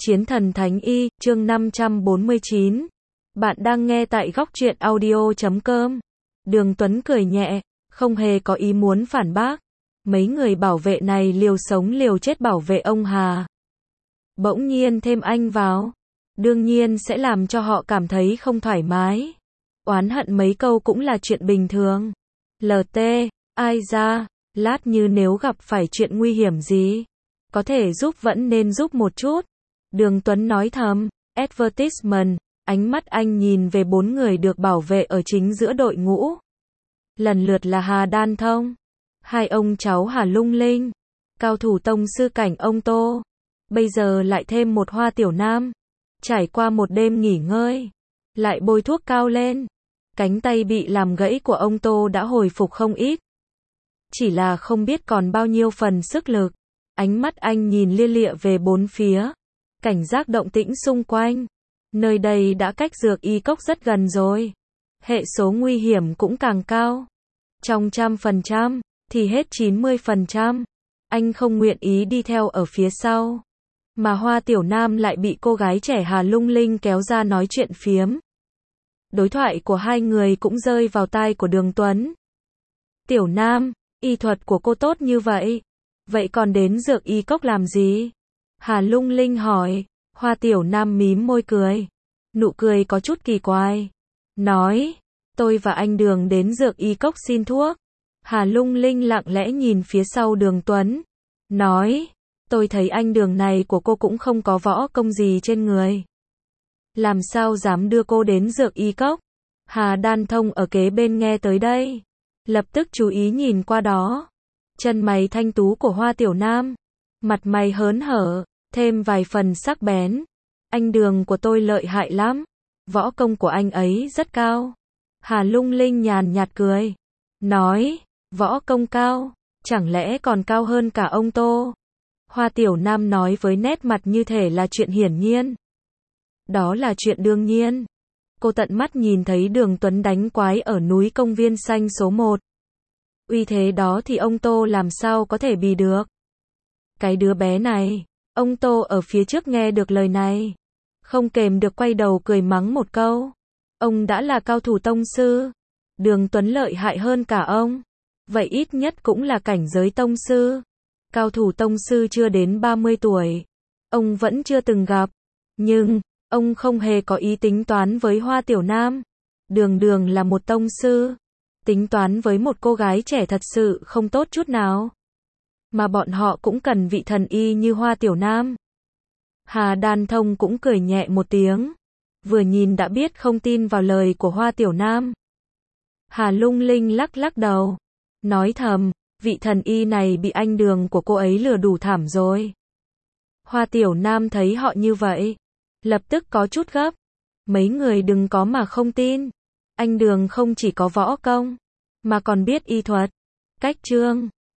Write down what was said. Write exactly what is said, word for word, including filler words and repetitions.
Chiến thần thánh y, chương năm trăm bốn mươi chín. Bạn đang nghe tại góc truyện audio chấm com. Đường Tuấn cười nhẹ, không hề có ý muốn phản bác. Mấy người bảo vệ này liều sống liều chết bảo vệ ông Hà. Bỗng nhiên thêm anh vào, đương nhiên sẽ làm cho họ cảm thấy không thoải mái. Oán hận mấy câu cũng là chuyện bình thường. lờ tê, ai ra, lát như nếu gặp phải chuyện nguy hiểm gì, có thể giúp vẫn nên giúp một chút. Đường Tuấn nói thầm, advertisement, ánh mắt anh nhìn về bốn người được bảo vệ ở chính giữa đội ngũ. Lần lượt là Hà Đan Thông, hai ông cháu Hà Lung Linh, cao thủ tông sư cảnh ông Tô. Bây giờ lại thêm một Hoa Tiểu Nam. Trải qua một đêm nghỉ ngơi, lại bôi thuốc cao lên. Cánh tay bị làm gãy của ông Tô đã hồi phục không ít. Chỉ là không biết còn bao nhiêu phần sức lực. Ánh mắt anh nhìn lia lịa về bốn phía. Cảnh giác động tĩnh xung quanh. Nơi đây đã cách dược y cốc rất gần rồi. Hệ số nguy hiểm cũng càng cao. Trong trăm phần trăm, thì hết chín mươi phần trăm. Anh không nguyện ý đi theo ở phía sau. Mà Hoa Tiểu Nam lại bị cô gái trẻ Hà Lung Linh kéo ra nói chuyện phiếm. Đối thoại của hai người cũng rơi vào tai của Đường Tuấn. Tiểu Nam, y thuật của cô tốt như vậy. Vậy còn đến dược y cốc làm gì? Hà Lung Linh hỏi. Hoa Tiểu Nam mím môi cười. Nụ cười có chút kỳ quái. Nói, tôi và anh Đường đến dược y cốc xin thuốc. Hà Lung Linh lặng lẽ nhìn phía sau Đường Tuấn. Nói, tôi thấy anh Đường này của cô cũng không có võ công gì trên người. Làm sao dám đưa cô đến dược y cốc? Hà Đan Thông ở kế bên nghe tới đây. Lập tức chú ý nhìn qua đó. Chân mày thanh tú của Hoa Tiểu Nam. Mặt mày hớn hở, thêm vài phần sắc bén. Anh Đường của tôi lợi hại lắm. Võ công của anh ấy rất cao. Hà Lung Linh nhàn nhạt cười. Nói, võ công cao, chẳng lẽ còn cao hơn cả ông Tô? Hoa Tiểu Nam nói với nét mặt như thể là chuyện hiển nhiên. Đó là chuyện đương nhiên. Cô tận mắt nhìn thấy Đường Tuấn đánh quái ở núi công viên xanh số một. Uy thế đó thì ông Tô làm sao có thể bì được. Cái đứa bé này, ông Tô ở phía trước nghe được lời này. Không kềm được quay đầu cười mắng một câu. Ông đã là cao thủ tông sư. Đường Tuấn lợi hại hơn cả ông. Vậy ít nhất cũng là cảnh giới tông sư. Cao thủ tông sư chưa đến ba mươi tuổi. Ông vẫn chưa từng gặp. Nhưng, ông không hề có ý tính toán với Hoa Tiểu Nam. Đường Đường là một tông sư. Tính toán với một cô gái trẻ thật sự không tốt chút nào. Mà bọn họ cũng cần vị thần y như Hoa Tiểu Nam. Hà Đan Thông cũng cười nhẹ một tiếng. Vừa nhìn đã biết không tin vào lời của Hoa Tiểu Nam. Hà Lung Linh lắc lắc đầu. Nói thầm, vị thần y này bị anh Đường của cô ấy lừa đủ thảm rồi. Hoa Tiểu Nam thấy họ như vậy. Lập tức có chút gấp. Mấy người đừng có mà không tin. Anh Đường không chỉ có võ công, mà còn biết y thuật. Cách chương